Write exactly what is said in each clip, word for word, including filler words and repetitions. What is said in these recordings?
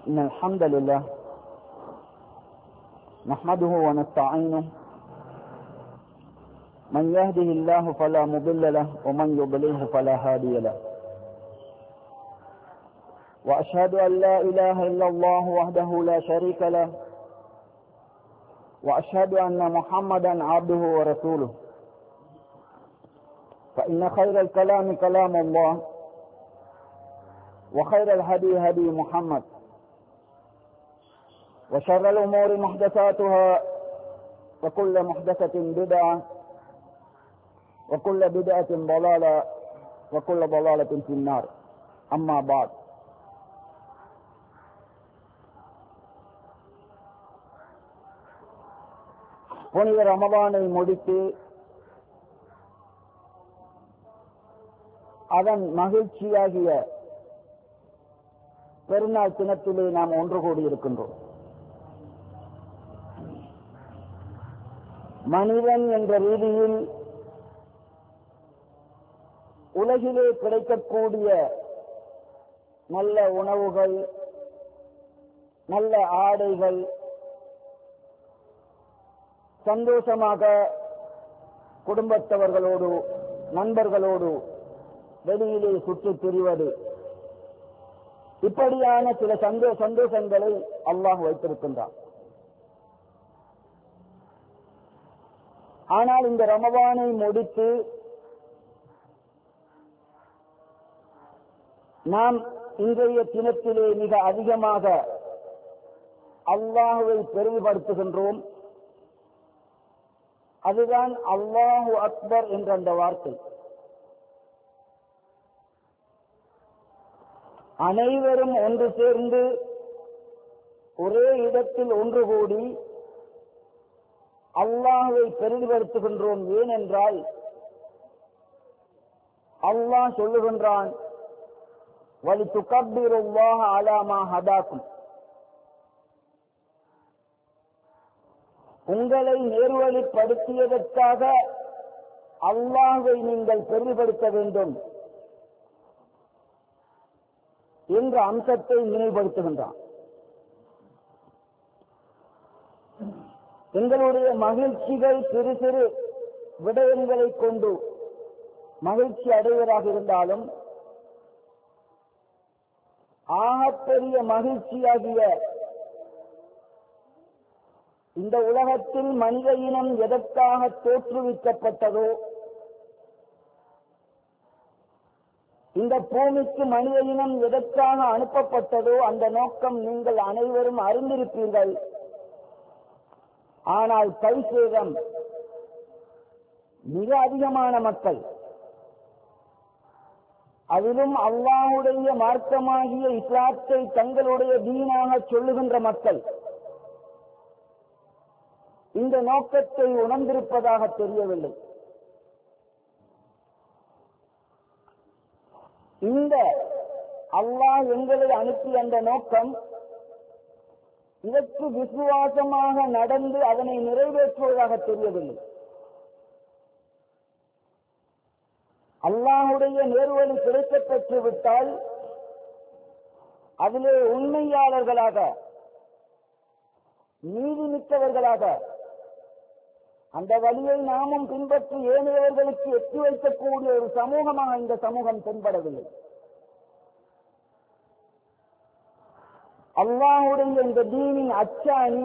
إن الحمد لله نحمده ونستعينه من يهده الله فلا مضل له ومن يضلله فلا هادي له وأشهد أن لا إله إلا الله وحده لا شريك له وأشهد أن محمدا عبده ورسوله فإن خير الكلام كلام الله وخير الهدي هدي محمد وشر الأمور محدثاتها وكل محدثة بدعة وكل بدعة ضلالة وكل ضلالة في النار أما بعد புனித ரமதானை முடித்து அதன் மகிழ்ச்சியாகிய பெருநாள் தினத்திலே நாம் ஒன்று கூடியிருக்கின்றோம். மனிதன் என்ற ரீதியில் உலகிலே கிடைக்கக்கூடிய நல்ல உணவுகள், நல்ல ஆடைகள், சந்தோஷமாக குடும்பத்தவர்களோடு நண்பர்களோடு வெளியிலே சுற்றித் திரிவது, இப்படியான சில சந்தோ சந்தோஷங்களை அல்லாஹ் வைத்திருக்கின்றான். ஆனால் இந்த ரமதானை முடித்து நாம் இன்றைய தினத்திலே மிக அதிகமாக அல்லாஹுவை பெருமைப்படுத்துகின்றோம். அதுதான் அல்லாஹு அக்பர் என்ற அந்த வார்த்தை. அனைவரும் ஒன்று சேர்ந்து ஒரே இடத்தில் ஒன்று கூடி அல்லாஹுவை பெருமைப்படுத்துகின்றோம். ஏனென்றால் அல்லாஹ் சொல்லுகின்றான், வலிதுகப்பிருல்லாஹ அலா மா ஹதாக்கும், உங்களை நேர்வழிப்படுத்தியதற்காக அல்லாஹ்வை நீங்கள் பெருமைப்படுத்த வேண்டும் என்ற அம்சத்தை நினைவுபடுத்துகின்றான். எங்களுடைய மகிழ்ச்சிகள் சிறு சிறு விடயங்களை கொண்டு மகிழ்ச்சி அடைவதாக இருந்தாலும் ஆகப்பெரிய மகிழ்ச்சியாகிய இந்த உலகத்தில் மனித இனம் எதற்காக தோற்றுவிக்கப்பட்டதோ, இந்த பூமிக்கு மனித இனம் எதற்காக அனுப்பப்பட்டதோ அந்த நோக்கம் நீங்கள் அனைவரும் அறிந்திருப்பீர்கள். ஆனால் கைசேதம் மிக அதிகமான மக்கள், அதிலும் அல்லாஹ்வுடைய மார்க்கமாகிய இஸ்லாத்தை தங்களுடைய தீனாக சொல்லுகின்ற மக்கள் இந்த நோக்கத்தை உணர்ந்திருப்பதாக தெரியவில்லை. இந்த அல்லாஹ் எங்களை அனுப்பிய அந்த நோக்கம் இதற்கு விசுவாசமாக நடந்து அதனை நிறைவேற்றுவதாக தெரியவில்லை. அல்லாஹ்வுடைய நேர்வழி கிடைக்கப் பெற்றுவிட்டால் அதிலே உண்மையாளர்களாக, நீதி மிக்கவர்களாக அந்த வழியை நாமும் பின்பற்றி ஏனையவர்களுக்கு எட்டி வைக்கக்கூடிய ஒரு சமூகமாக இந்த சமூகம் தென்படவில்லை. அல்லாஹ்வுடைய இந்த தீனின் அச்சாணி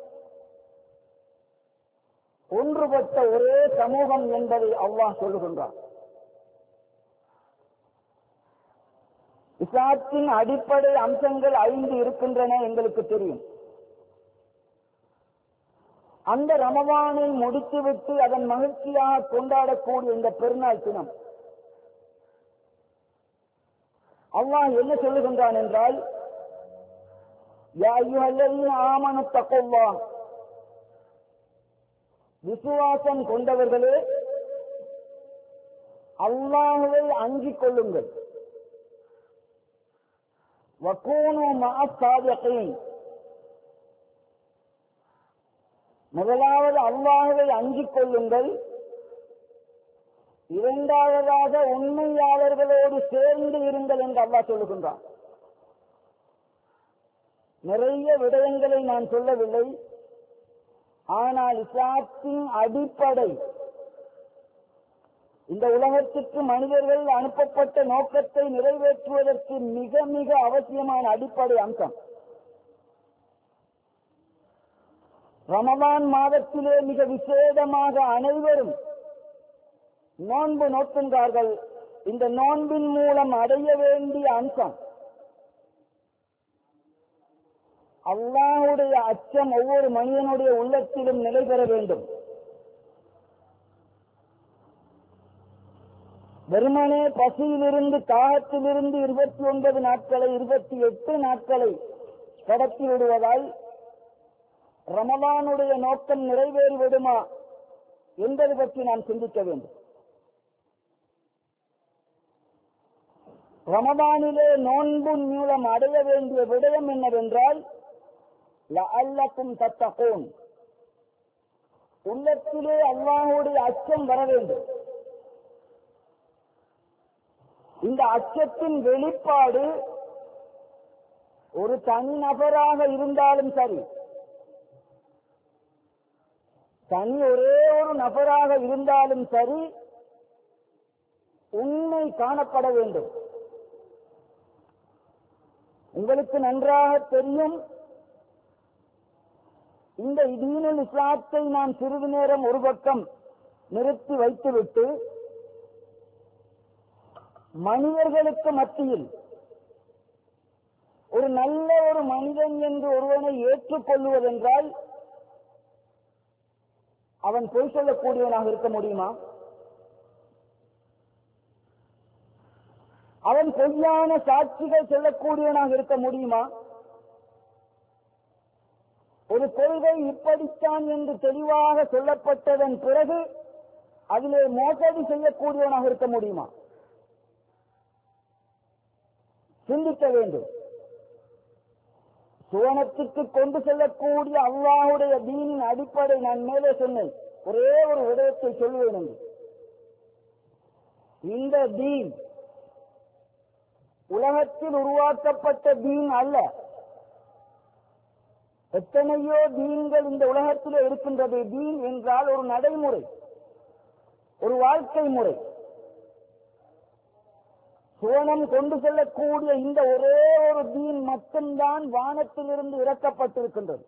ஒன்றுபட்ட ஒரே சமூகம் என்பதை அல்லாஹ் சொல்லுகின்றார். இஸ்லாத்தின் அடிப்படை அம்சங்கள் ஐந்து இருக்கின்றன, எங்களுக்கு தெரியும். அந்த ரமதானை முடித்துவிட்டு அதன் மகிழ்ச்சியாக கொண்டாடக்கூடிய இந்த பெருநாள் தினம் அல்லாஹ் என்ன சொல்லுகின்றான் என்றால், யா அய்யுஹல்லதீன ஆமனு தக்குல்லாஹ், விசுவாசம் கொண்டவர்களே அல்லாஹ்வை அஞ்சிக் கொள்ளுங்கள். வகூனு மஅஸ் ஸாதிகீன், முதலாவது அல்லாஹ்வை அஞ்சிக் கொள்ளுங்கள், இரண்டாவதாக உண்மையாளர்களோடு சேர்ந்து இருங்கள் என்று அல்லாஹ் சொல்லுகின்றான். நிறைய விடயங்களை நான் சொல்லவில்லை. ஆனால் இஸ்லாத்தின் அடிப்படை, இந்த உலகத்திற்கு மனிதர்கள் அனுப்பப்பட்ட நோக்கத்தை நிறைவேற்றுவதற்கு மிக மிக அவசியமான அடிப்படை அம்சம். ரமலான் மாதத்திலே மிக விசேடமாக அனைவரும் நோன்பு நோக்குகிறார்கள். இந்த நோன்பின் மூலம் அடைய வேண்டிய அம்சம் அல்லாஹ்வுடைய அச்சம் ஒவ்வொரு மனிதனுடைய உள்ளத்திலும் நிலை பெற வேண்டும். வெறுமனே பசியிலிருந்து தாகத்திலிருந்து இருபத்தி ஒன்பது நாட்களை இருபத்தி எட்டு நாட்களை கடத்தி விடுவதால் ரமலானுடைய நோக்கம் நிறைவேறிவிடுமா என்பது பற்றி நாம் சிந்திக்க வேண்டும். ரமலானிலே நோன்பின் மூலம் அடைய வேண்டிய விடயம் என்னவென்றால் லஅல்லக்கும் தத்தகூன், உள்ளத்திலே அல்லாஹ்வுடைய அச்சம் வர வேண்டும். இந்த அச்சத்தின் வெளிப்பாடு ஒரு தனி நபராக இருந்தாலும் சரி, தனி ஒரே ஒரு நபராக இருந்தாலும் சரி, உண்மை காணப்பட வேண்டும். உங்களுக்கு நன்றாக தெரியும், இந்த தீனுல் இஸ்லாத்தை நாம் சிறிது நேரம் ஒரு பக்கம் நிறுத்தி வைத்துவிட்டு மனிதர்களுக்கு மத்தியில் ஒரு நல்ல ஒரு மனிதன் என்று ஒருவனை ஏற்றுக்கொள்வதென்றால் அவன் பொய் சொல்லக்கூடியவனாக இருக்க முடியுமா? அவன் பொய்யான சாட்சிகள் சொல்லக்கூடியவனாக இருக்க முடியுமா? ஒரு கொள்கை இப்படித்தான் என்று தெளிவாக சொல்லப்பட்டதன் பிறகு அதிலே மோசடி செய்யக்கூடியவனாக இருக்க முடியுமா? சிந்திக்க வேண்டும். சுவனத்துக்கு கொண்டு செல்லக்கூடிய அல்லாஹ்வுடைய தீனின் அடிப்படை நான் மேலே சொன்னேன். ஒரே ஒரு விடயத்தை சொல்லுவேன் என்று. இந்த தீன் உலகத்தில் உருவாக்கப்பட்ட தீன் அல்ல. எத்தனையோ தீன்கள் இந்த உலகத்தில் இருக்கின்றது. தீன் என்றால் ஒரு நடைமுறை, ஒரு வாழ்க்கை முறை. சுவனம் கொண்டு செல்லக்கூடிய இந்த ஒரே ஒரு தீன் மட்டும்தான் வானத்திலிருந்து இறக்கப்பட்டிருக்கின்றது.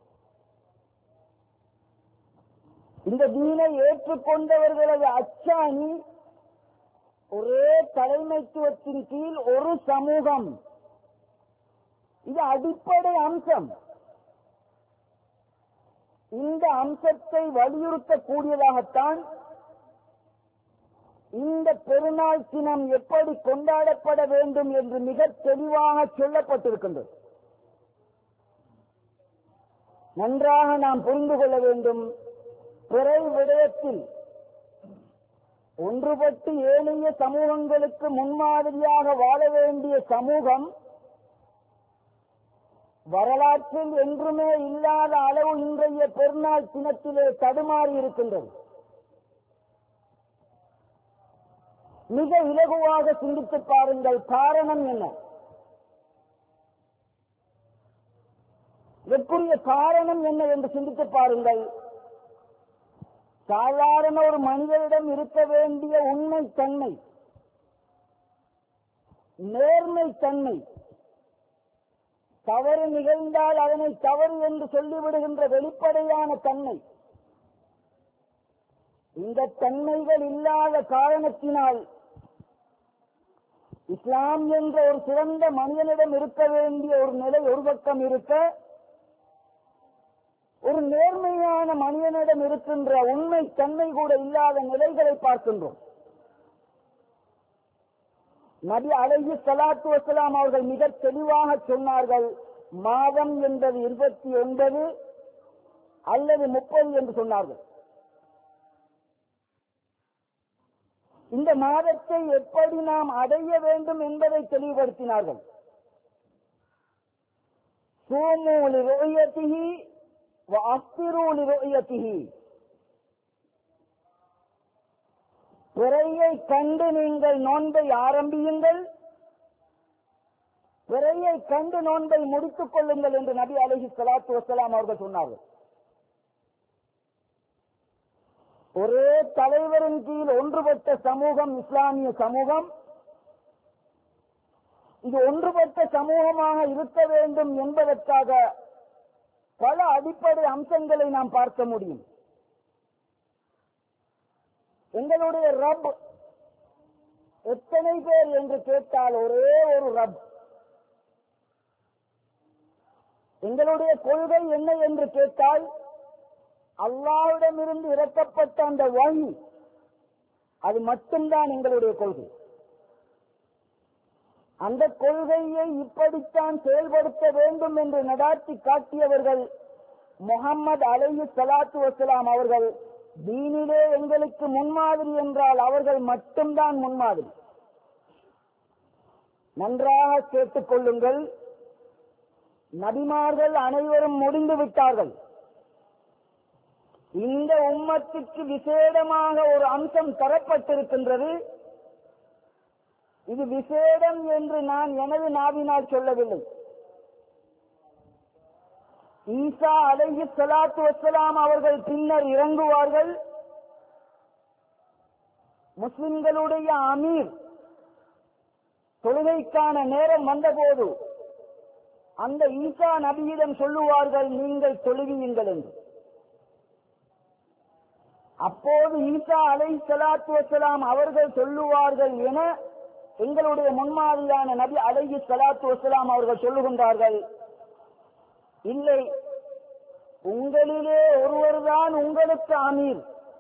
இந்த தீனை ஏற்றுக்கொண்டவர்களது அச்சாணி ஒரே தலைமைத்துவத்தின் கீழ் ஒரு சமூகம். இது அடிப்படை அம்சம். இந்த அம்சத்தை வலியுறுத்தக்கூடியதாகத்தான் இந்த பெருநாள் தினம் எப்படி கொண்டாடப்பட வேண்டும் என்று மிக தெளிவாக சொல்லப்பட்டிருக்கின்றது. நன்றாக நாம் புரிந்து கொள்ள வேண்டும். பிறை விடயத்தில் ஒன்றுபட்டு ஏனைய சமூகங்களுக்கு முன்மாதிரியாக வாழ வேண்டிய சமூகம் வரலாற்றில் என்றுமே இல்லாத அளவு இன்றைய பெருநாள் தினத்திலே தடுமாறி இருக்கின்றது. மிக இலகுவாக சிந்தித்து பாருங்கள். காரணம் என்ன? இதற்குரிய காரணம் என்ன என்று சிந்தித்து பாருங்கள். சாதாரண ஒரு மனிதரிடம் இருக்க வேண்டிய உண்மை தன்மை, நேர்மை தன்மை, தவறு நிகழ்ந்தால் அதனை தவறு என்று சொல்லிவிடுகின்ற வெளிப்படையான தன்மை, இந்த தன்மைகள் இல்லாத காரணத்தினால் இஸ்லாம் என்ற ஒரு சிறந்த மனிதனிடம் இருக்க வேண்டிய ஒரு நிலை ஒரு பக்கம் இருக்க, ஒரு நேர்மையான மனிதனிடம் இருக்கின்ற உண்மை தன்மை கூட இல்லாத நிலைகளை பார்க்கின்றோம். நபி அலைஹி ஸலாத்து வஸலாம் அவர்கள் மிக தெளிவாக சொன்னார்கள், மாதம் என்பது இருபத்தி ஒன்பது அல்லது முப்பது என்று சொன்னார்கள். இந்த மாதத்தை எப்படி நாம் அடைய வேண்டும் என்பதை தெளிவுபடுத்தினார்கள். சூமு லிருயதிஹி வ அஃபிரு லிருயதிஹி, பிறையை கண்டு நீங்கள் நோன்பை ஆரம்பியுங்கள், பிறையை கண்டு நோன்பை முடித்துக் கொள்ளுங்கள் என்று நபி அலைஹி ஸலாத்து வஸலாம் அவர்கள் சொன்னார்கள். ஒரே தலைவரின் கீழ் ஒன்றுபட்ட சமூகம் இஸ்லாமிய சமூகம். இது ஒன்றுபட்ட சமூகமாக இருக்க வேண்டும் என்பதற்காக பல அடிப்படை அம்சங்களை நாம் பார்க்க முடியும். எங்களுடைய ரப் எத்தனை பேர் என்று கேட்டால் ஒரே ஒரு ரப். எங்களுடைய கொள்கை என்ன என்று கேட்டால் அல்லாஹ்விடமிருந்து இறக்கப்பட்ட அந்த வஹி, அது மட்டும்தான் எங்களுடைய கொள்கை. அந்த கொள்கையை இப்படித்தான் செயல்படுத்த வேண்டும் என்று நடாத்தி காட்டியவர்கள் முஹம்மது அலைஹி ஸலாத்து வஸலாம் அவர்கள். தீனிலே எங்களுக்கு முன்மாதிரி என்றால் அவர்கள் மட்டும்தான் முன்மாதிரி. நன்றாக கேட்டுக் கொள்ளுங்கள். நபிமார்கள் அனைவரும் முடிந்து விட்டார்கள். இந்த உம்மத்துக்கு விசேடமாக ஒரு அம்சம் தரப்பட்டிருக்கின்றது. இது விசேடம் என்று நான் எனது நாவினால் சொல்லவில்லை. ஈசா அலைஹி ஸலாத்து வஸலாம் அவர்கள் பின்னர் இறங்குவார்கள். முஸ்லிம்களுடைய அமீர் தொழுகைக்கான நேரம் வந்தபோது அந்த ஈசா நபியிடம் சொல்லுவார்கள், நீங்கள் தொழுவியுங்கள் என்று. அப்போது ஈசா அலைஹி ஸலாத்து வஸலாம் அவர்கள் சொல்லுவார்கள் என எங்களுடைய முன்மாதிரியான நபி அலைஹி ஸலாத்து வஸலாம் அவர்கள் சொல்லுகின்றார்கள், இல்லை, உங்களிலே ஒருவர்தான் உங்களுக்கு அமீர்.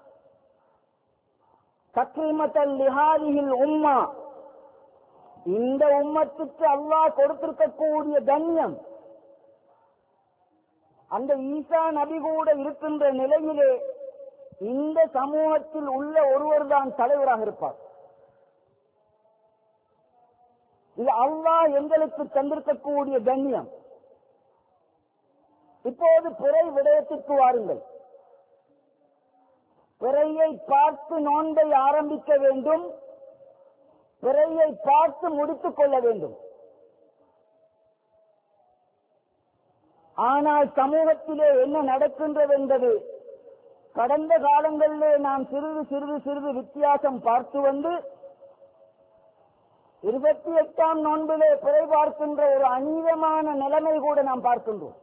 தக்ரீமத்தல் லிஹாதிஹில் உம்மா, இந்த உம்மத்துக்கு அல்லாஹ் கொடுத்திருக்கக்கூடிய கண்ணியம். அந்த ஈசா நபி கூட இருக்கின்ற நிலையிலே இந்த சமூகத்தில் உள்ள ஒருவர் தான் தலைவராக இருப்பார். இது அல்லாஹ் எங்களுக்கு தந்திருக்கக்கூடிய கண்ணியம். இப்போது பிறை விடயத்திற்கு வாருங்கள். பிறையை பார்த்து நோன்பை ஆரம்பிக்க வேண்டும். பிறையை பார்த்து முடித்துக் கொள்ள வேண்டும். ஆனால் சமூகத்திலே என்ன நடக்கின்றது என்பது கடந்த காலங்களிலே நாம் சிறிது சிறிது சிறிது வித்தியாசம் பார்த்து வந்து இருபத்தி எட்டாம் நோன்பிலே பிறை பார்க்கின்ற ஒரு அநீதமான நிலைமை கூட நாம் பார்க்கின்றோம்.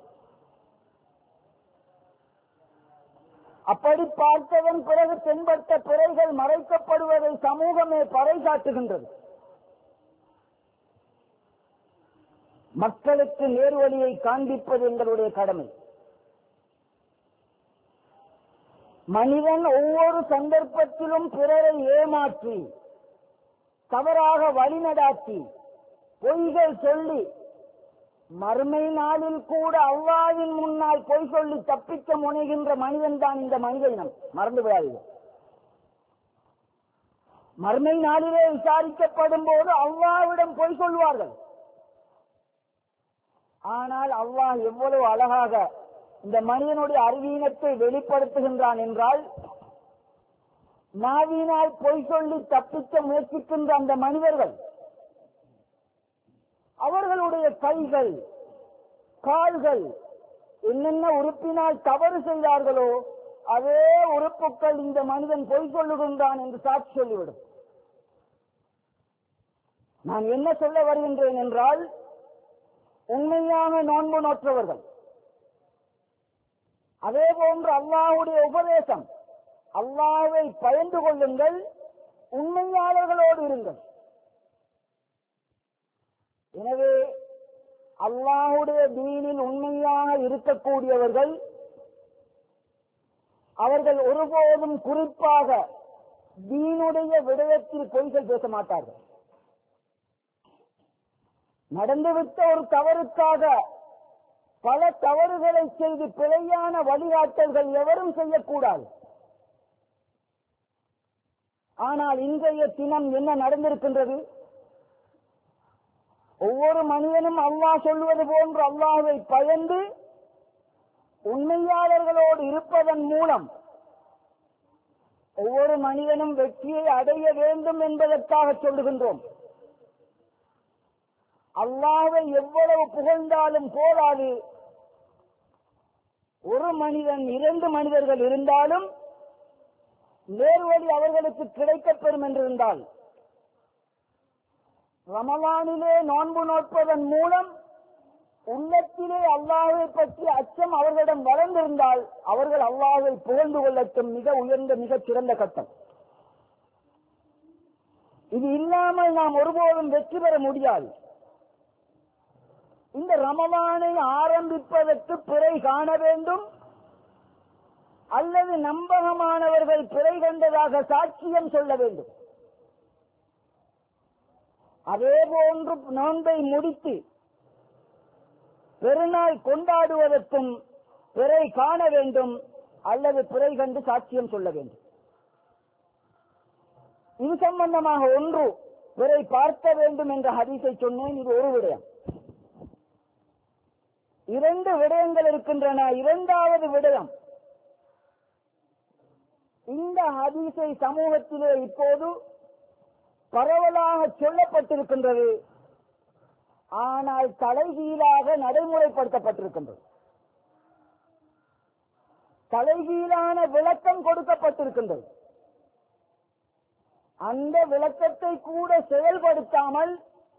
அப்படி பார்த்ததன் பிறகு தென்பட்ட பிறைகள் மறைக்கப்படுவதை சமூகமே பறைசாட்டுகின்றது. மக்களுக்கு நேர்வழியை காண்பிப்பது எங்களுடைய கடமை. மனிதன் ஒவ்வொரு சந்தர்ப்பத்திலும் பிறரை ஏமாற்றி, தவறாக வழிநடாத்தி, பொய்கள் சொல்லி, மறுமை நாளில் கூட அல்லாஹ்வின் முன்னால் பொய் சொல்லி தப்பிக்க முனைகின்ற மனிதன் தான் இந்த மனித இனம். மறந்து விடாதீர்கள். மறுமை நாளிலே விசாரிக்கப்படும் போது அல்லாஹ்விடம் பொய் சொல்வார்கள். ஆனால் அல்லாஹ் எவ்வளவு அழகாக இந்த மனிதனுடைய அறிவீனத்தை வெளிப்படுத்துகின்றான் என்றால், நாவினால் பொய் சொல்லி தப்பிக்க முயற்சிக்கின்ற அந்த மனிதர்கள், அவர்களுடைய கைகள், கால்கள் என்னென்ன உறுப்பினால் தவறு செய்தார்களோ அதே உறுப்புகள் இந்த மனிதன் பொய் சொல்லுகின்றான் என்று சாட்சி சொல்லிவிடும். நான் என்ன சொல்ல வருகின்றேன் என்றால், உண்மையான நோன்பு நோற்றவர்கள், அதே போன்று அல்லாஹ்வுடைய உபதேசம், அல்லாஹ்வை பயந்து கொள்ளுங்கள், உண்மையாளர்களோடு இருங்கள். எனவே அல்லாஹ்வுடைய தீனில் உண்மையாக இருக்கக்கூடியவர்கள், அவர்கள் ஒருபோதும் குறிப்பாக தீனுடைய விடயத்தில் பொய்கள் பேச மாட்டார்கள். நடந்துவிட்ட ஒரு தவறுக்காக பல தவறுகளை செய்து பிழையான வழிகாட்டல்கள் எவரும் செய்யக்கூடாது. ஆனால் இன்றைய தினம் என்ன நடந்திருக்கின்றது? ஒவ்வொரு மனிதனும் அல்லாஹ் சொல்வது போன்று அல்லாஹ்வை பயந்து உண்மையாளர்களோடு இருப்பதன் மூலம் ஒவ்வொரு மனிதனும் வெற்றியை அடைய வேண்டும் என்பதற்காக சொல்லுகின்றோம். அல்லாஹ்வை எவ்வளவு புகழ்ந்தாலும் போதாது. ஒரு மனிதன் இரண்டு மனிதர்கள் இருந்தாலும் நேர்வழி அவர்களுக்கு கிடைக்கப்பெறும் என்றிருந்தால் ரமலானிலே நோன்பு நோட்பதன் மூலம் உள்ளத்திலே அல்லாஹ்வை பற்றி அச்சம் அவர்களிடம் வளர்ந்திருந்தால் அவர்கள் அல்லாஹ்வை புகழ்ந்து கொள்ளட்டும். மிக உயர்ந்த மிகச் சிறந்த கட்டம். இது இல்லாமல் நாம் ஒருபோதும் வெற்றி பெற முடியாது. இந்த ரமலானை ஆரம்பிப்பதற்கு பிறை காண வேண்டும், அல்லது நம்பகமானவர்கள் பிறை கண்டதாக சாட்சியம் சொல்ல வேண்டும். அதே போன்று நோன்பை முடித்து பெருநாள் கொண்டாடுவதற்கும் பிறை காண வேண்டும், அல்லது பிறை கண்டு சாட்சியம் சொல்ல வேண்டும். இது சம்பந்தமாக ஒன்று பிறை பார்க்க வேண்டும் என்ற ஹதீஸை சொன்னேன். இது ஒரு விடயம். இரண்டு விடயங்கள் இருக்கின்றன. இரண்டாவது விடயம், இந்த ஹதீஸை சமூகத்திலே இப்போது பரவலாக சொல்லப்பட்டிருக்கின்றது, ஆனால் தலைகீழாக நடைமுறைப்படுத்தப்பட்டிருக்கின்றது. தலைகீழான விளக்கம் கொடுக்கப்பட்டிருக்கின்றது. அந்த விளக்கத்தை கூட செயல்படுத்தாமல்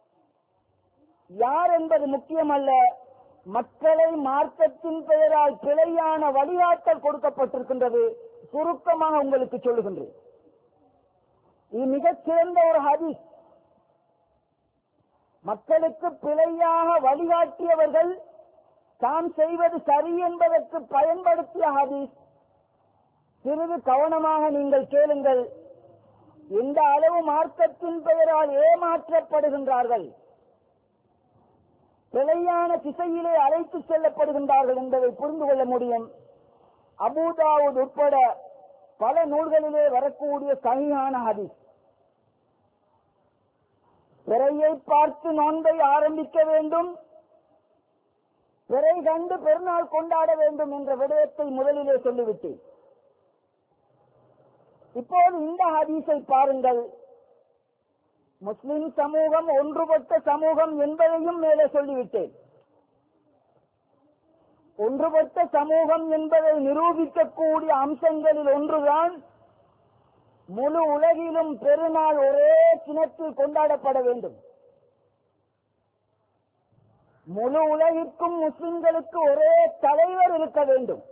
யார் என்பது முக்கியமல்ல, மக்களை மார்க்கத்தின் பெயரால் பிழையான வழிகாட்டல் கொடுக்கப்பட்டிருக்கின்றது. சுருக்கமாக உங்களுக்கு சொல்லுகின்றேன். இது மிகச் சிறந்த ஒரு ஹதீஸ். மக்களுக்கு பிழையாக வழிகாட்டியவர்கள் தாம் செய்வது சரி என்பதற்கு பயன்படுத்திய ஹதீஸ். சிறிது கவனமாக நீங்கள் கேளுங்கள். எந்த அளவு மார்க்கத்தின் பெயரால் ஏமாற்றப்படுகின்றார்கள், பிழையான திசையிலே அழைத்து செல்லப்படுகின்றார்கள் என்பதை புரிந்து கொள்ள முடியும். அபூதாவூத் உட்பட பல நூல்களிலே வரக்கூடிய சஹீஹான ஹதீஸ். பிறையை பார்த்து நோன்பை ஆரம்பிக்க வேண்டும், பிறை கண்டு பெருநாள் கொண்டாட வேண்டும் என்ற விடயத்தை முதலிலே சொல்லிவிட்டேன். இப்போது இந்த ஹதீஸை பாருங்கள். முஸ்லிம் சமூகம் ஒன்றுபட்ட சமூகம் என்பதையும் மேலே சொல்லிவிட்டேன். ஒன்றுபட்ட சமூகம் என்பதை நிரூபிக்கக்கூடிய அம்சங்களில் ஒன்றுதான் முழு உலகிலும் பெருநாள் ஒரே சினத்தில் கொண்டாடப்பட வேண்டும். முழு உலகிற்கும் முஸ்லிம்களுக்கு ஒரே தலைவர் இருக்க வேண்டும்.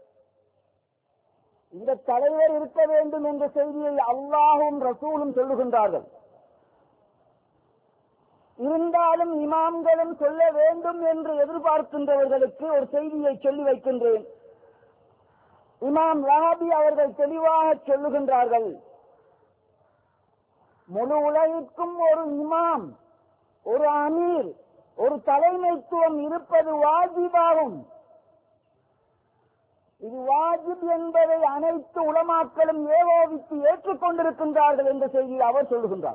இந்த தலைவர் இருக்க வேண்டும் என்ற செய்தியை அல்லாஹும் ரசூலும் சொல்லுகின்றார்கள். இருந்தாலும் இமாம்களும் சொல்ல வேண்டும் என்று எதிர்பார்க்கின்றவர்களுக்கு ஒரு செய்தியை சொல்லி வைக்கின்றேன். இமாம் ரஹபி அவர்கள் தெளிவாக சொல்லுகின்றார்கள், முழு உலகிற்கும் ஒரு இமாம், ஒரு அமீர், ஒரு தலைமைத்துவம் இருப்பது வாஜிபாகும். இது வாஜிப் என்பதை அனைத்து உலமாக்களும் ஏகோபித்து ஏற்றுக்கொண்டிருக்கின்றார்கள் என்ற செய்தியை அவர் சொல்லுகின்றார்.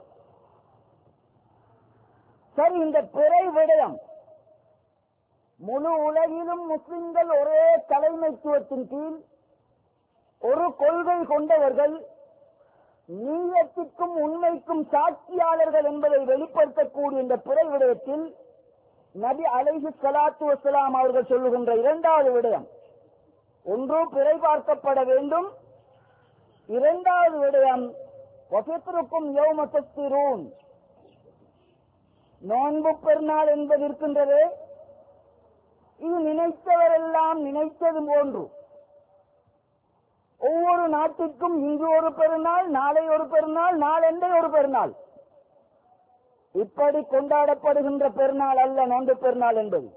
சரி, இந்த பிறை விடயம் முழு உலகிலும் முஸ்லிம்கள் ஒரே தலைமைத்துவத்தின் கீழ் ஒரு கொள்கை கொண்டவர்கள், நீயத்துக்கும் உண்மைக்கும் சாட்சியாளர்கள் என்பதை வெளிப்படுத்தக்கூடிய இந்த பிறை விடயத்தில் நபி அலைஹி ஸலாத்து வஸலாம் அவர்கள் சொல்லுகின்ற இரண்டாவது விடயம், ஒன்று பிறை பார்க்கப்பட வேண்டும், இரண்டாவது விடயம் வஃபித்ருக்கும் யௌம தஸ்திரூன், நோன்பு பெருநாள் என்பது இருக்கின்றது. இது நினைத்தவரெல்லாம் நினைத்தது போன்று ஒவ்வொரு நாட்டிற்கும் இங்கு ஒரு பெருநாள், நாளை ஒரு பெருநாள், நாளெண்டை ஒரு பெருநாள், இப்படி கொண்டாடப்படுகின்ற பெருநாள் அல்ல நோன்பு பெருநாள் என்பது.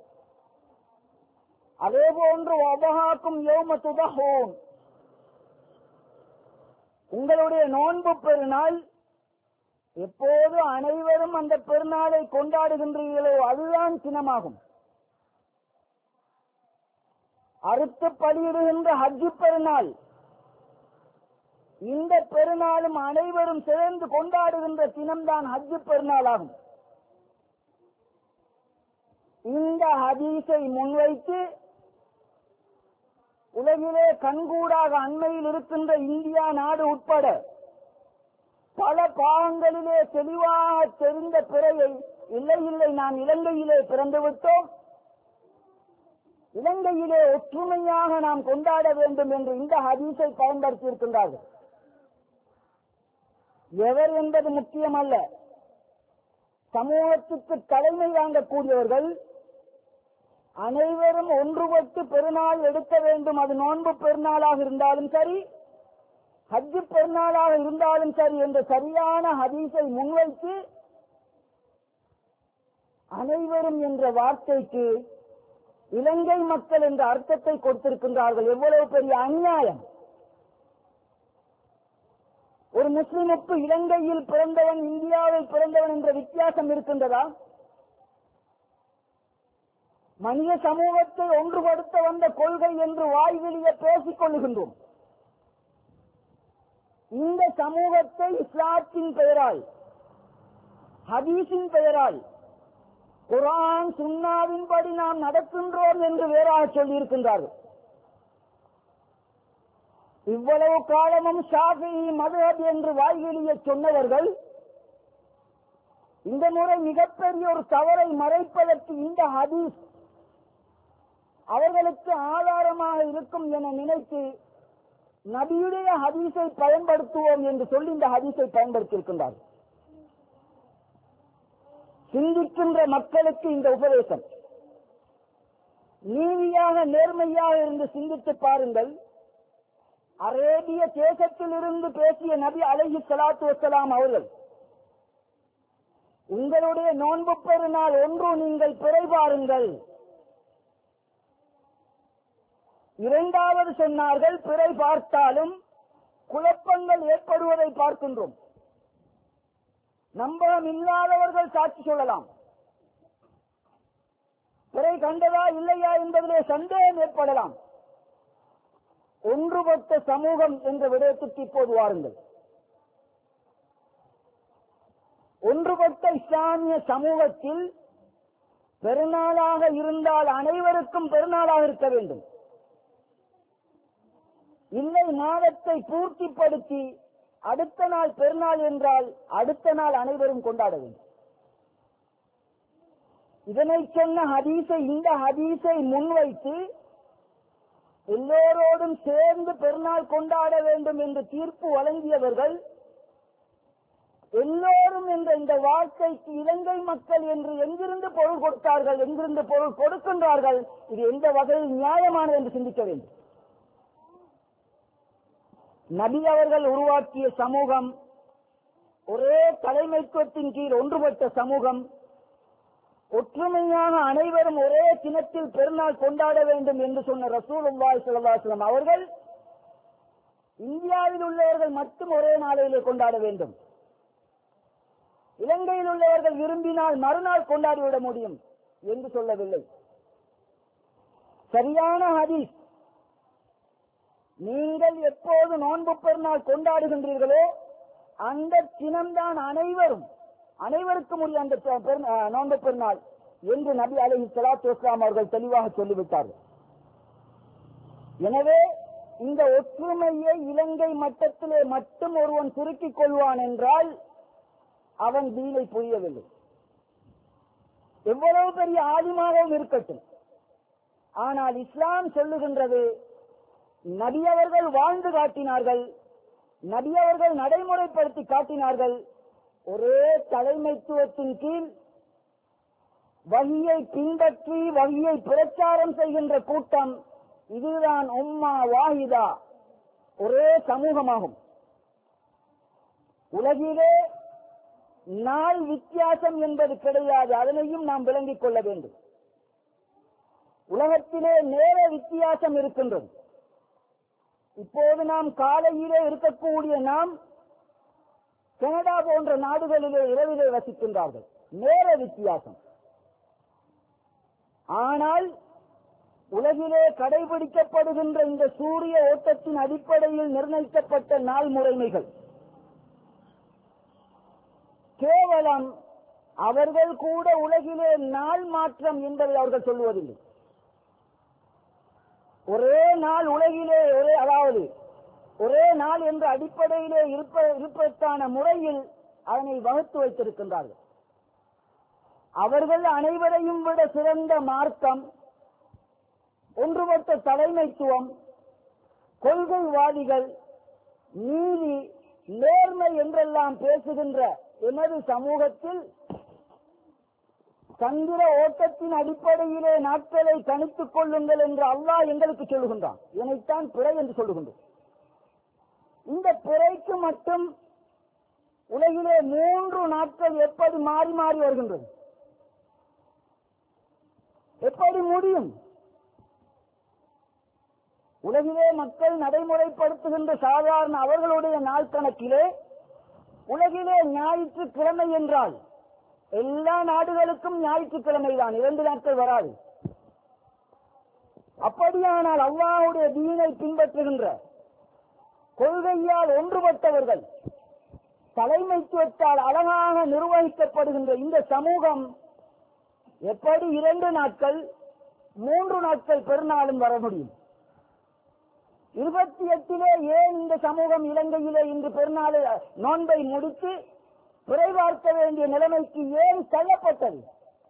அதே போன்று வபஹாக்கும் யௌம துதஹூன், உங்களுடைய நோன்பு பெருநாள் எப்போது அனைவரும் அந்த பெருநாளை கொண்டாடுகின்றீர்களோ அதுதான் சினமாகும். அறுத்து பலியிடுகின்ற ஹஜ்ஜு பெருநாள், இந்த பெருநாளும் அனைவரும் சேர்ந்து கொண்டாடுகின்ற தினம்தான் ஹஜ்ஜு பெருநாள் ஆகும். இந்த ஹதீஸை முன்வைத்து உலகிலே கண்கூடாக அண்மையில் இருக்கின்ற இந்தியா நாடு உட்பட பல பாகங்களிலே தெளிவாக தெரிந்த பிறையை இல்லை இல்லை நாம் இலங்கையிலே பிறந்து விட்டோம், இலங்கையிலே ஒற்றுமையாக நாம் கொண்டாட வேண்டும் என்று இந்த ஹதீஸை பயன்படுத்தி இருக்கின்றார்கள். எவர் என்பது முக்கியமல்ல, சமூகத்துக்கு தலைமை வாங்கக்கூடியவர்கள் அனைவரும் ஒன்றுபட்டு பெருநாள் எடுக்க வேண்டும். அது நோன்பு பெருநாளாக இருந்தாலும் சரி, ஹஜ்ஜு பெருநாளாக இருந்தாலும் சரி என்ற சரியான ஹதீஸை முன்வைத்து அனைவரும் என்ற வார்த்தைக்கு இலங்கை மக்கள் என்ற அர்த்தத்தை கொடுத்திருக்கின்றார்கள். எவ்வளவு பெரிய அநியாயம்! ஒரு முஸ்லிமுக்கு இலங்கையில் பிறந்தவன், இந்தியாவில் பிறந்தவன் என்ற வித்தியாசம் இருக்கின்றதா? மனித சமூகத்தை ஒன்றுபடுத்த வந்த கொள்கை என்று வாய்வெளியே பேசிக் கொள்ளுகின்றோம். இந்த சமூகத்தை இஸ்லாத்தின் பெயரால், ஹதீஸின் பெயரால், குர்ஆன் சுன்னாவின்படி நாம் நடக்கின்றோம் என்று வேறாக சொல்லியிருக்கின்றார்கள். இவ்வளவு காலமும் ஷாஃபிஈ மதுஹப் என்று வாய்வெளியே சொன்னவர்கள் இந்த முறை மிகப்பெரிய ஒரு தவறை மறைப்பதற்கு இந்த ஹதீஸ் அவர்களுக்கு ஆதாரமாக இருக்கும் என நினைத்து நபியுடைய ஹதீஸை பயன்படுத்துவோம் என்று சொல்லி இந்த ஹதீஸை பயன்படுத்தியிருக்கின்றார்கள். சிந்திக்கின்ற மக்களுக்கு இந்த உபதேசம் நீதியாக நேர்மையாக இருந்து சிந்தித்து பாருங்கள். அரேபிய தேசத்தில் இருந்து பேசிய நபி அலைஹி ஸலாத்து வஸ்ஸலாம் அவர்கள் உங்களுடைய நோன்பு பெருநாள் ஒன்று நீங்கள் பிறை பாருங்கள். இரண்டாவது சொன்னார்கள், பிறை பார்த்தாலும் குழப்பங்கள் ஏற்படுவதை பார்க்கின்றோம். நம்பகம் இல்லாதவர்கள் சாட்சி சொல்லலாம். பிறை கண்டதா இல்லையா என்பதிலே சந்தேகம் ஏற்படலாம். ஒன்றுபட்ட சமூகம் என்ற விடயத்துக்கு இப்போது வாருங்கள். ஒன்றுபட்ட இஸ்லாமிய சமூகத்தில் பெருநாளாக இருந்தால் அனைவருக்கும் பெருநாளாக இருக்க வேண்டும். இல்லை, மாதத்தை பூர்த்திப்படுத்தி அடுத்த நாள் பெருநாள் என்றால் அடுத்த நாள் அனைவரும் கொண்டாட வேண்டும். இதனை சொன்ன ஹதீஸை இந்த ஹதீஸை முன்வைத்து எல்லோரோடும் சேர்ந்து பெருநாள் கொண்டாட வேண்டும் என்று தீர்ப்பு வழங்கியவர்கள் எல்லோரும் என்ற இந்த வார்த்தைக்கு இலங்கை மக்கள் என்று எங்கிருந்து பொருள் கொடுத்தார்கள், எங்கிருந்து பொருள் கொடுக்கின்றார்கள்? இது எந்த வகையில் நியாயமானது என்று சிந்திக்க வேண்டும். நபி அவர்கள் உருவாக்கிய சமூகம் ஒரே தலைமைத்துவத்தின் கீழ் ஒன்றுபட்ட சமூகம், ஒற்றுமையான அனைவரும் ஒரே தினத்தில் பெருநாள் கொண்டாட வேண்டும் என்று சொன்ன ரசூலுல்லாஹி ஸல்லல்லாஹு அலைஹி வஸல்லம் அவர்கள் இந்தியாவில் உள்ளவர்கள் மட்டும் ஒரே நாளிலே கொண்டாட வேண்டும், இலங்கையில் உள்ளவர்கள் விரும்பினால் மறுநாள் கொண்டாடிவிட முடியும் என்று சொல்லவில்லை. சரியான ஹதீஸ், நீங்கள் எப்போது நோன்பு பெருநாள் கொண்டாடுகின்றீர்களோ அந்த தினம்தான் அனைவரும் அனைவருக்கும் உரிய அந்த நோன்பு பெருநாள் என்று நபி அலைஹி ஸலாத்து வஸ்ஸலாம் அவர்கள் தெளிவாக சொல்லிவிட்டார்கள். எனவே இந்த ஒற்றுமையை இலங்கை மட்டத்திலே மட்டும் ஒருவன் சுருக்கிக் கொள்வான் என்றால் அவன் தீனை புரியவில்லை. எவ்வளவு பெரிய ஆலிமாகவும் இருக்கட்டும், ஆனால் இஸ்லாம் சொல்லுகின்றது, நபி அவர்கள் வாழ்ந்து காட்டினார்கள், நபி அவர்கள் நடைமுறைப்படுத்தி காட்டினார்கள். ஒரே தலைமைத்துவத்தின் கீழ் வஹியை பின்பற்றி வஹியை பிரச்சாரம் செய்கின்ற கூட்டம் இதுதான் உம்மா வாஹிதா, ஒரே சமூகமாகும். உலகிலே நாள் வித்தியாசம் என்பது கிடையாது, அதனையும் நாம் விளங்கிக் கொள்ள வேண்டும். உலகத்திலே நேர வித்தியாசம் இருக்கின்றது. இப்போது நாம் காலையிலே இருக்கக்கூடிய நாம் கனடா போன்ற நாடுகளிலே இரவிலே வசிக்கின்றார்கள், நேர வித்தியாசம். ஆனால் உலகிலே கடைபிடிக்கப்படுகின்ற இந்த சூரிய ஓட்டத்தின் அடிப்படையில் நிர்ணயிக்கப்பட்ட நாள் முறைமைகள் கேவலம் அவர்கள் கூட உலகிலே நாள் மாற்றம் என்பதை அவர்கள் சொல்லுவதில்லை. ஒரே நாள் உலகிலே ஒரே அதாவது ஒரே நாள் என்ற அடிப்படையிலே இருப்பதற்கான முறையில் அதனை வகுத்து வைத்திருக்கின்றார்கள். அவர்கள் அனைவரையும் விட சிறந்த மார்க்கம், ஒன்றுபட்ட தலைமைத்துவம், கொள்கைவாதிகள், நீதி, நேர்மை என்றெல்லாம் பேசுகின்ற எமது சமூகத்தில் சந்திர ஓட்டத்தின் அடிப்படையிலே நாட்களை கணித்துக் கொள்ளுங்கள் என்று அல்லாஹ் எங்களுக்கு சொல்லுகின்றான். இதைத்தான் பிறை என்று சொல்லுகின்றோம். இந்த பிறைக்கு மட்டும் உலகிலே மூன்று நாட்கள் எப்படி மாறி மாறி வருகின்றது? எப்படி முடியும்? உலகிலே மக்கள் நடைமுறைப்படுத்துகின்ற சாதாரண அவர்களுடைய நாள் கணக்கிலே உலகிலே ஞாயிற்றுக்கிழமை என்றால் எல்லா நாடுகளுக்கும் ஞாயிற்றுக்கிழமை தான், இரண்டு நாட்கள் வராது. அப்படியானால் அல்லாஹ்வுடைய தீனை பின்பற்றுகின்ற கொள்கையால் ஒன்றுபட்டவர்கள், தலைமைத்துவத்தால் அழகாக நிர்வகிக்கப்படுகின்ற இந்த சமூகம் எப்படி இரண்டு நாட்கள் மூன்று நாட்கள் பெருநாளும் வர முடியும்? இருபத்தி எட்டிலே ஏன் இந்த சமூகம் இலங்கையிலே இன்று பெருநாள் நோன்பை முடித்து பிறை பார்க்க வேண்டிய நிலைமைக்கு ஏன் தள்ளப்பட்டது?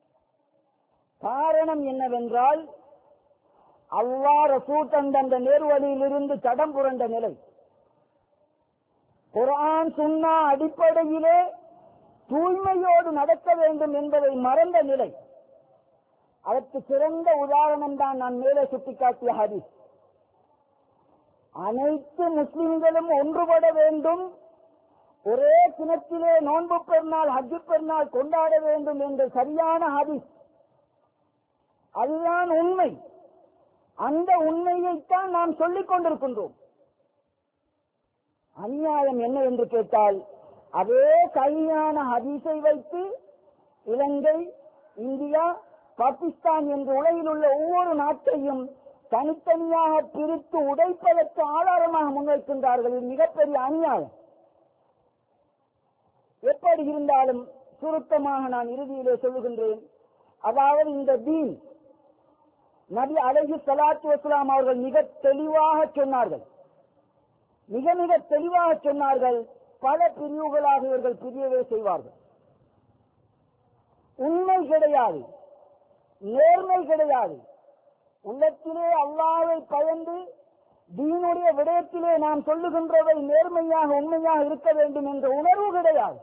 காரணம் என்னவென்றால் அல்லாஹ் ரசூல் தந்த நேர்வழியிலிருந்து தடம் புரண்ட நிலை, குர்ஆன் சுன்னா அடிப்படையிலே தூய்மையோடு நடக்க வேண்டும் என்பதை மறந்த நிலை. அதற்கு சிறந்த உதாரணம் தான் நான் மேலே சுட்டிக்காட்டிய ஹதீஸ். அனைத்து முஸ்லிம்களும் ஒன்றுபட வேண்டும், ஒரே தினத்திலே நோன்பு பெருநாள் ஹஜ் பெருநாள் கொண்டாட வேண்டும் என்ற சரியான ஹதீஸ். அதுதான் உண்மை. அந்த உண்மையைத்தான் நாம் சொல்லிக் கொண்டிருக்கின்றோம். அநியாயம் என்ன என்று கேட்டால், அதே சரியான ஹதீஸை வைத்து இலங்கை, இந்தியா, பாகிஸ்தான் என்று உலகில் உள்ள ஒவ்வொரு நாட்டையும் தனித்தனியாக பிரித்து உடைப்பதற்கு ஆதாரமாக முன்வைக்கின்றார்கள். இது மிகப்பெரிய அநியாயம். எப்படி இருந்தாலும் சுருக்கமாக நான் இறுதியிலே சொல்லுகின்றேன். அதாவது இந்த தீன் நபி அலைஹி ஸலாத்து வஸலாம் அவர்கள் மிக தெளிவாக சொன்னார்கள், மிக மிக தெளிவாக சொன்னார்கள். பல பிரிவுகளாக இவர்கள் பிரியவே செய்வார்கள். உண்மை கிடையாது, நேர்மை கிடையாது. உள்ளத்திலே அல்லாஹ்வை பயந்து தீனுடைய விடயத்திலே நாம் சொல்லுகின்றவை நேர்மையாக உண்மையாக இருக்க வேண்டும் என்ற உணர்வு கிடையாது.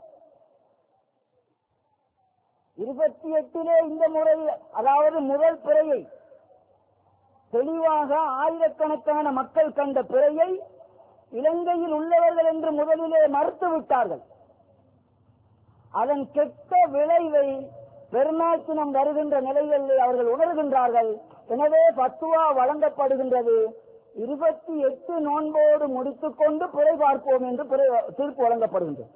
இருபத்தி எட்டிலே இந்த முறை, அதாவது முதல் பிறையை தெளிவாக ஆயிரக்கணக்கான மக்கள் கண்ட பிறையை இலங்கையில் உள்ளவர்கள் என்று முதலிலே மறுத்து விட்டார்கள். அதன் கெட்ட விளைவை பெருநாள் தினம் வருகின்ற நிலைகளில் அவர்கள் உணர்கின்றார்கள். எனவே பத்துவா வழங்கப்படுகின்றது, இருபத்தி எட்டு நோன்போடு முடித்துக் கொண்டு பிறை பார்ப்போம் என்று தீர்ப்பு வழங்கப்படுகின்றது.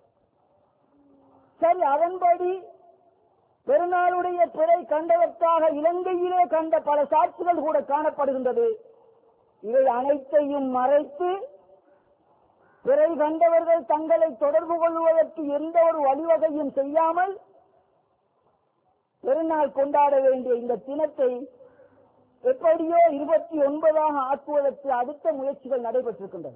சரி, அதன்படி பெருநாளுடைய பிறை கண்டதற்காக இலங்கையிலே கண்ட பல சாட்சிகள் கூட காணப்படுகின்றது. இவை அனைத்தையும் மறைத்து பிறை கண்டவர்கள் தங்களை தொடர்பு கொள்வதற்கு எந்த ஒரு வழிவகையும் செய்யாமல் பெருநாள் கொண்டாட வேண்டிய இந்த தினத்தை எப்படியோ இருபத்தி ஒன்பதாக ஆக்குவதற்கு அடுத்த முயற்சிகள் நடைபெற்றிருக்கின்றன.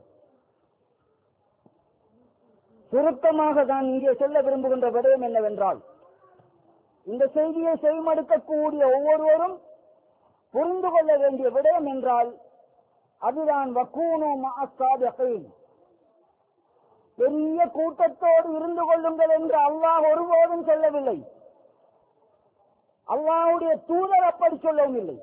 சுருக்கமாக தான் இங்கே சொல்ல விரும்புகின்ற விடயம் என்னவென்றால், இந்த செய்தியை செய்மடுக்கக்கூடிய ஒவ்வொருவரும் புரிந்து கொள்ள வேண்டிய விடயம் என்றால் அதுதான் வக்கூனு மஅஸ்ஸாபிகீன். பெரிய கூட்டத்தோடு இருந்து கொள்ளுங்கள் என்று அல்லாஹ் ஒருபோதும் சொல்லவில்லை. அல்லாஹ்வுடைய தூதர் அப்படி சொல்லவும் இல்லை.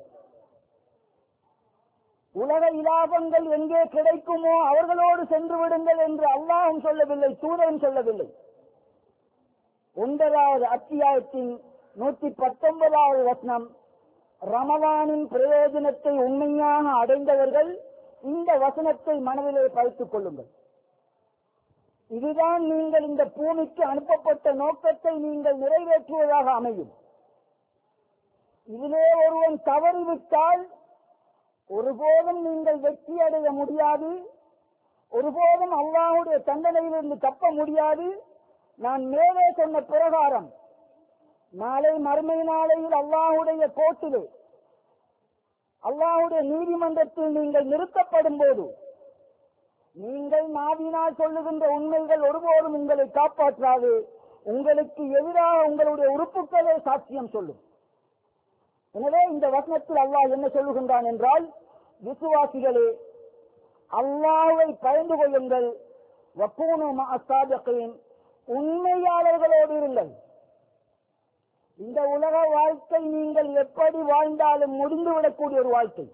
உலக இலாபங்கள் எங்கே கிடைக்குமோ அவர்களோடு சென்று விடுங்கள் என்று அல்லாஹும் சொல்லவில்லை, தூதரும் சொல்லவில்லை. ஒன்பதாவது அத்தியாயத்தின் நூற்றி பத்தொன்பதாவது வசனம், ரமலானின் பிரயோஜனத்தை உண்மையாக அடைந்தவர்கள் இந்த வசனத்தை மனதிலே பதித்துக் கொள்ளுங்கள். இதுதான் நீங்கள் இந்த பூமிக்கு அனுப்பப்பட்ட நோக்கத்தை நீங்கள் நிறைவேற்றுவதாக அமையும். இதிலே ஒருவன் தவறிவிட்டால் ஒருபோதும் நீங்கள் வெற்றி அடைய முடியாது, ஒருபோதும் அல்லாஹ்வுடைய தண்டனையிலிருந்து தப்ப முடியாது. நான் மேலே சொன்ன பிரகாரம் நாளை மறுமை நாளையில் அல்லாஹ்வுடைய கோர்ட்டிலே, அல்லாஹ்வுடைய நீதிமன்றத்தில் நீங்கள் நிறுத்தப்படும் போது நீங்கள் நாவினால் சொல்லுகின்ற உண்மைகள் ஒருபோதும் உங்களை காப்பாற்றாது. உங்களுக்கு எதிராக உங்களுடைய உறுப்புகளே சாட்சியம் சொல்லும். எனவே இந்த வசனத்தில் அல்லாஹ் என்ன சொல்லுகின்றான் என்றால், விசுவாசிகளே அல்லாஹ்வை பயந்து கொள்ளுங்கள், வக்கூனு மஅஸ் ஸாதிகீன், உண்மையாளர்களோடு இருங்கள். இந்த உலக வாழ்க்கை நீங்கள் எப்படி வாழ்ந்தாலும் முடிந்துவிடக்கூடிய ஒரு வாழ்க்கை.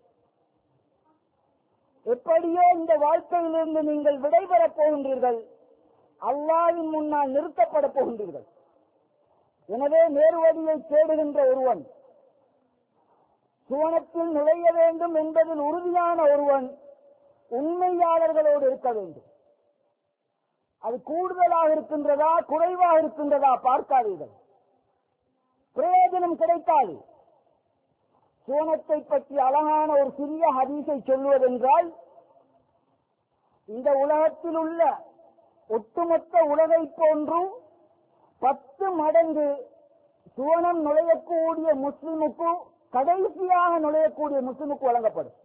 எப்படியோ இந்த வாழ்க்கையிலிருந்து நீங்கள் விடைபெறப் போகின்றீர்கள், அல்லாஹ்வின் முன்னால் நிறுத்தப்பட போகின்றீர்கள். எனவே நேர்வழியை தேடுகின்ற ஒருவன், சுவனத்தில் நுழைய வேண்டும் என்பதில் உறுதியான ஒருவன் உண்மையாளர்களோடு இருக்க வேண்டும். அது கூடுதலாக இருக்கின்றதா குறைவாக இருக்கின்றதா பார்க்காதீர்கள், பிரயோஜனம் கிடைக்காது. சுவனத்தை பற்றி அழகான ஒரு சிறிய ஹதீஸை சொல்வதென்றால், இந்த உலகத்தில் உள்ள ஒட்டுமொத்த உலகை போன்று பத்து மடங்கு சுவனம் நுழையக்கூடிய முஸ்லிமுக்கு, கடைசியாக நுழையக்கூடிய முஸ்லிமுக்கு வழங்கப்படும்.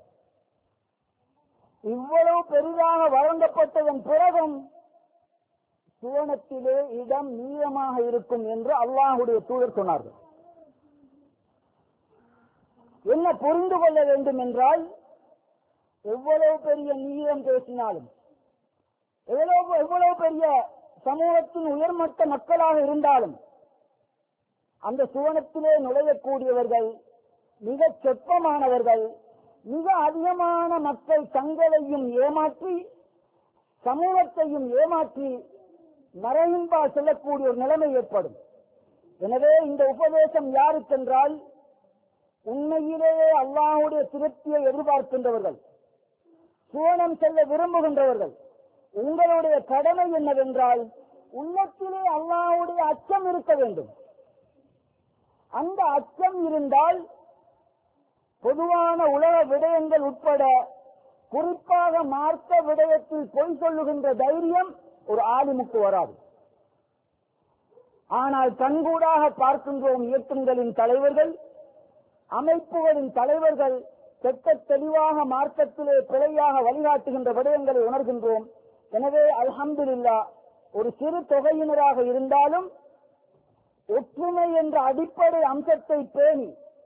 இவ்வளவு பெரிதாக வழங்கப்பட்டதன் பிறகும் சுவனத்திலே இடம் நீளமாக இருக்கும் என்று அல்லாஹ்வுடைய தூதர் சொன்னார்கள். என்ன புரிந்து கொள்ள வேண்டும் என்றால், எவ்வளவு பெரிய நீளம் பேசினாலும், எவ்வளவு எவ்வளவு பெரிய சமூகத்தின் உயர்மட்ட மக்களாக இருந்தாலும், அந்த சுவனத்திலே நுழையக்கூடியவர்கள் மிக சொற்பமானவர்கள். மிக அதிகமான மக்கள் தங்களையும் ஏமாற்றி சமூகத்தையும் ஏமாற்றி நரகின்பா செல்லக்கூடிய ஒரு நிலைமை ஏற்படும். எனவே இந்த உபதேசம் யாருக்கென்றால், உண்மையிலேயே அல்லாஹ்வுடைய திருப்தியை எதிர்பார்க்கின்றவர்கள், சுவனம் செல்ல விரும்புகின்றவர்கள், உங்களுடைய கடமை என்னவென்றால், உள்ளத்திலே அல்லாஹ்வுடைய அச்சம் இருக்க வேண்டும். அந்த அச்சம் இருந்தால் பொதுவான உலக விடயங்கள் உட்பட, குறிப்பாக மார்க்க விடயத்தில் பொய் சொல்லுகின்ற தைரியம் ஒரு ஆலிமுக்கு வராது. ஆனால் கண்கூடாக பார்க்கின்றோம், இயக்கங்களின் தலைவர்கள், அமைப்புகளின் தலைவர்கள் தெட்ட தெளிவாக மார்க்கத்திலே பிழையாக வழிகாட்டுகின்ற விடயங்களை உணர்கின்றோம். எனவே அல்ஹம்துலில்லாஹ், ஒரு சிறு தொகையினராக இருந்தாலும் ஒற்றுமை என்ற அடிப்படை அம்சத்தை பேணி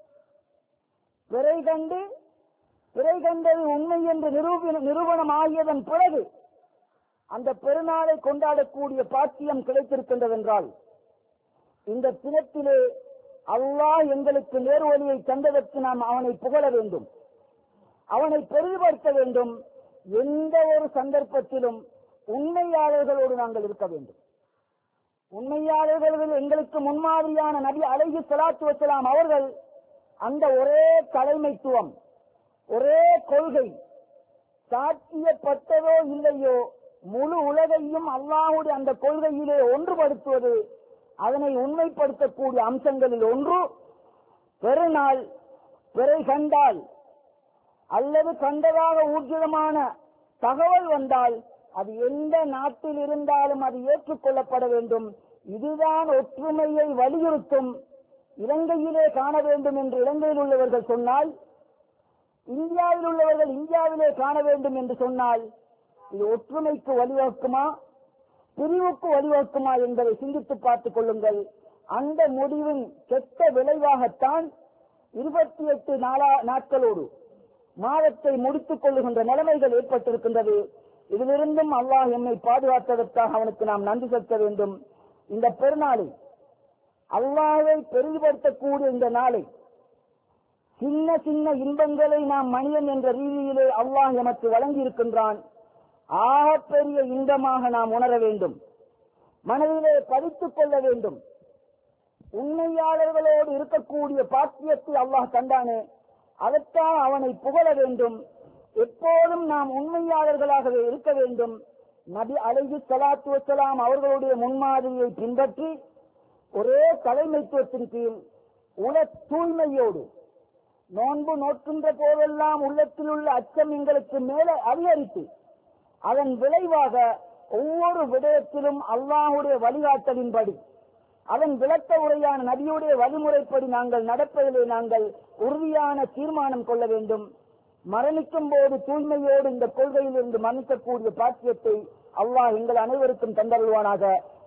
பிறை கண்டு பிறை கண்டது உண்மை என்று நிரூபணம் ஆகியதன் பிறகு அந்த பெருநாளை கொண்டாடக்கூடிய பாக்கியம் கிடைத்திருக்கின்றதென்றால், இந்த தினத்திலே அல்லாஹ் எங்களுக்கு நேர்வழியை தந்ததற்கு நாம் அவனை புகழ வேண்டும், அவனை பெரிதுபடுத்த வேண்டும். எந்த ஒரு சந்தர்ப்பத்திலும் உண்மையாளர்களோடு நாங்கள் இருக்க வேண்டும். உண்மையாளர்கள் எங்களுக்கு முன்மாதிரியான நபி அலைஹி ஸலாத்து வஸலாம் அவர்கள் அந்த ஒரே தலைமைத்துவம், ஒரே கொள்கை சாத்தியப்பட்டதோ இல்லையோ, முழு உலகையும் அல்லாஹ்வுடைய அந்த கொள்கையிலே ஒன்றுபடுத்துவது, அதனை உண்மைப்படுத்தக்கூடிய அம்சங்களில் ஒன்று, பெருநாள் பிறை கண்டால் அல்லது கண்டதாக ஊர்ஜிதமான தகவல் வந்தால் அது எந்த நாட்டில் இருந்தாலும் அது ஏற்றுக்கொள்ளப்பட வேண்டும். இதுதான் ஒற்றுமையை வலியுறுத்தும். இலங்கையிலே காண வேண்டும் என்று இலங்கையில் உள்ளவர்கள் சொன்னால், இந்தியாவில் உள்ளவர்கள் இந்தியாவிலே காண வேண்டும் என்று சொன்னால், இது ஒற்றுமைக்கு வழிவகுக்குமா பிரிவுக்கு வழிவகுக்குமா என்பதை சிந்தித்து பார்த்துக் கொள்ளுங்கள். அந்த முடிவின் கெட்ட விளைவாகத்தான் இருபத்தி எட்டு நாளா நாட்களோடு மாதத்தை முடித்துக் கொள்ளுகின்ற நிலைமைகள் ஏற்பட்டிருக்கின்றது. இதிலிருந்தும் அல்லாஹ் எம்மை பாதுகாத்ததற்காக அவனுக்கு நாம் நன்றி செலுத்த வேண்டும். இந்த பெருநாளை, அல்லாஹ்வை பெரிதுபடுத்தக்கூடிய இந்த நாளை, சின்ன சின்ன இன்பங்களை நாம் மனிதன் என்ற ரீதியிலே அல்லாஹ் எமக்கு வழங்கி இருக்கின்றான். ஆகப்பெரிய இன்பமாக நாம் உணர வேண்டும், மனதிலே பதித்துக் கொள்ள வேண்டும். உண்மையாளர்களோடு இருக்கக்கூடிய பாக்கியத்தை அல்லாஹ் தந்தானே, அதற்காக அவனை புகழ வேண்டும். எப்போதும் நாம் உண்மையாளர்களாகவே இருக்க வேண்டும். நபி அலைஹி ஸலாத்து வஸலாம் அவர்களுடைய முன்மாதிரியை பின்பற்றி ஒரே தலைமைத்துவத்தின் கீழ் உல தூய்மையோடு நோன்பு நோக்கின்ற போதெல்லாம் உள்ளத்தில் உள்ள அச்சம் எங்களுக்கு மேலே அதிகரித்து, அதன் விளைவாக ஒவ்வொரு விடயத்திலும் அல்லாஹ்வுடைய வழிகாட்டலின்படி, அதன் விளக்க உரையான நபியுடைய வழிமுறைப்படி நாங்கள் நடப்பதிலே நாங்கள் உறுதியான தீர்மானம் கொள்ள வேண்டும். மரணிக்கும் போது தூய்மையோடு இந்த கொள்கையில் இருந்து மரணிக்கக்கூடிய பாக்கியத்தை அல்லாஹ் எங்கள் அனைவருக்கும் தந்தருள்வானாக.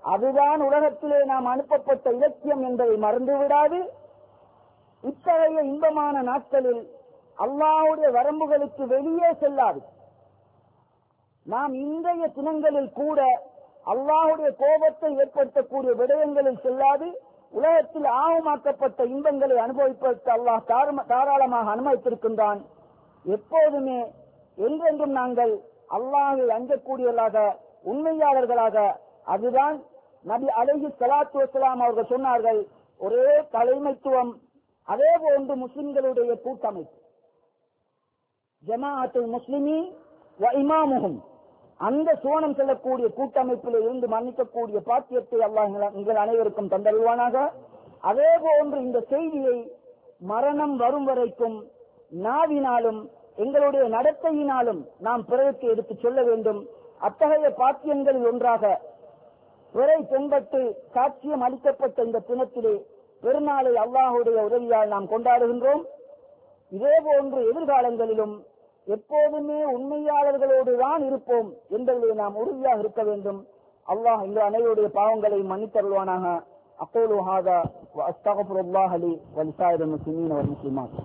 அதுதான் உலகத்திலே நாம் அனுப்பப்பட்ட இலக்கியம் என்பதை மறந்துவிடாது. இத்தகைய இன்பமான நாட்களில் அல்லாஹ்வுடைய வரம்புகளுக்கு வெளியே செல்லாது. நாம் இன்றைய தினங்களில் கூட அல்லாஹ்வுடைய கோபத்தை ஏற்படுத்தக்கூடிய விடயங்களில் செல்லாது. உலகத்தில் ஆழமாக்கப்பட்ட இன்பங்களை அனுபவிப்பதற்கு அல்லாஹ் தாராளமாக அனுமதித்திருக்கின்றான். எப்போதுமே என்றென்றும் நாங்கள் அல்லாஹ்வை அஞ்சக்கூடியவர்களாக, உண்மையாளர்களாக, அதுதான் நபி அலைஹி ஸலாத்து வஸலாம் அவர்கள் சொன்னார்கள். ஒரே தலைமைத்துவம், அதே போன்று முஸ்லிம்களுடைய கூட்டமைப்பு, ஜமாஅத்துல் முஸ்லிமீன் வ இமாமுஹும், அந்த சுவனம் செல்லக்கூடிய கூட்டமைப்பில் இருந்து மன்னிக்கக்கூடிய பாக்கியத்தை அல்லாஹ் எங்கள் அனைவருக்கும் தந்தருவானாக. அதே போன்று இந்த செய்தியை மரணம் வரும் வரைக்கும் நாவினாலும் எங்களுடைய நடத்தையினாலும் நாம் பிறருக்கு எடுத்து சொல்ல வேண்டும். அத்தகைய பாக்கியங்களில் ஒன்றாக பிறை தென்பட்டு சாட்சியம் அளிக்கப்பட்ட இந்த தினத்திலே பெருநாளை அல்லாஹுடைய உதவியால் நாம் கொண்டாடுகின்றோம். இதே போன்று எதிர்காலங்களிலும் எப்போதுமே உண்மையாளர்களோடு தான் இருப்போம் என்பதிலே நாம் உறுதியாக இருக்க வேண்டும். அல்லாஹ் எங்கள் அனைவருடைய பாவங்களை மன்னித்தருள்வானாக. அக்கூலு ஹாதா வ அஸ்தக்ஃபிருல்லாஹ லி வ லிஸாயிரில் முஸ்லிமீன வல் முஸ்லிமாத்.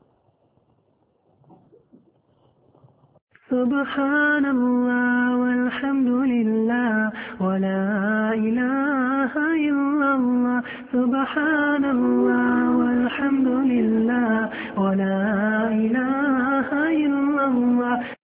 سبحان الله والحمد لله ولا إله إلا الله. سبحان الله والحمد لله ولا إله إلا الله.